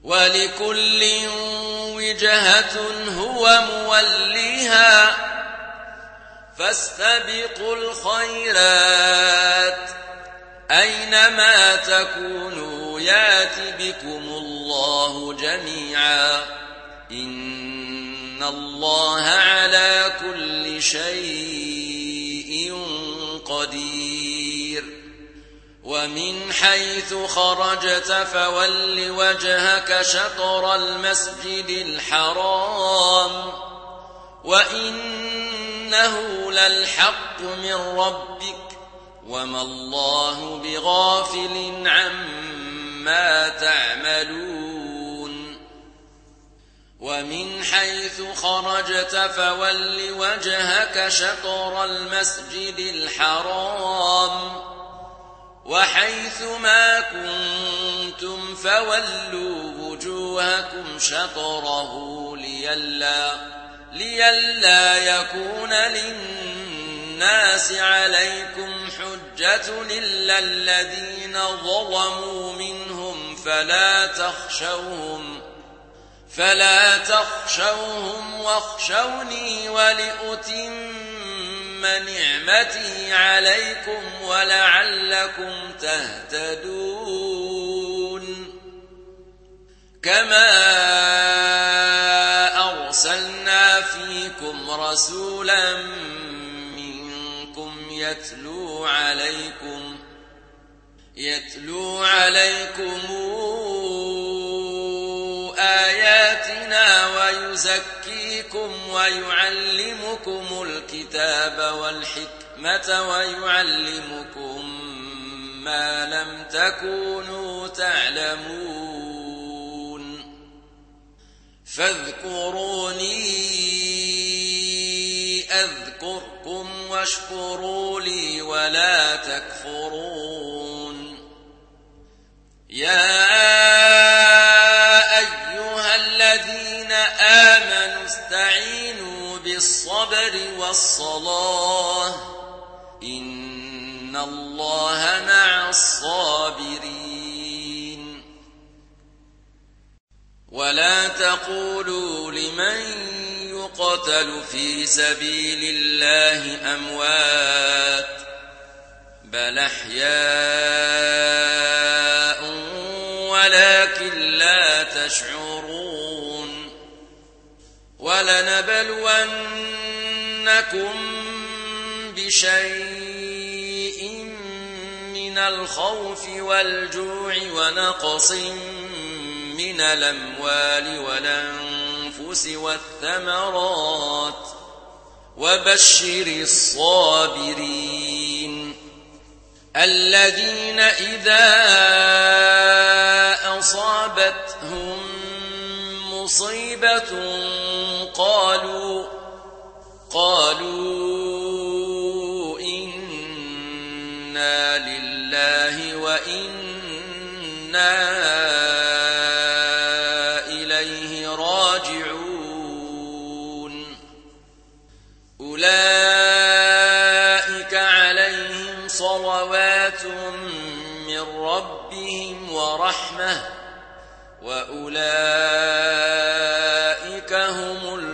ولكل وجهة هو موليها فاستبقوا الخيرات أينما تكونوا يات بكم الله جميعا إن الله على كل شيء قدير ومن حيث خرجت فول وجهك شطر المسجد الحرام وإنه للحق من ربك وما الله بغافل عما تعملون ومن حيث خرجت فول وجهك شطر المسجد الحرام وحيث ما كنتم فولوا وجوهكم شطره لئلا يكون للناس عليكم حجة إلا الذين ظلموا منهم فلا تخشوهم واخشوني ولأتم نعمتي عليكم ولعلكم تهتدون كما أرسلنا فيكم رسولا منكم يتلو عليكم آياتنا ويزكيكم ويعلمكم الكتاب والحكمة ويعلمكم ما لم تكونوا تعلمون فاذكروني أذكركم واشكروا لي ولا تكفرون يا أيها الذين آمنوا استعينوا بالصبر والصلاة إن الله مع الصابرين ولا تقولوا لمن يقتل في سبيل الله أموات بل أحياء ولكن لا تشعرون ولنبلونكم بشيء من الخوف والجوع ونقص من الأموال والأنفس والثمرات وبشر الصابرين الذين إذا أصابتهم مصيبة قالوا إنا لله وإنا إليه راجعون أولئك عليهم صلوات من ربهم ورحمة وأولئك هم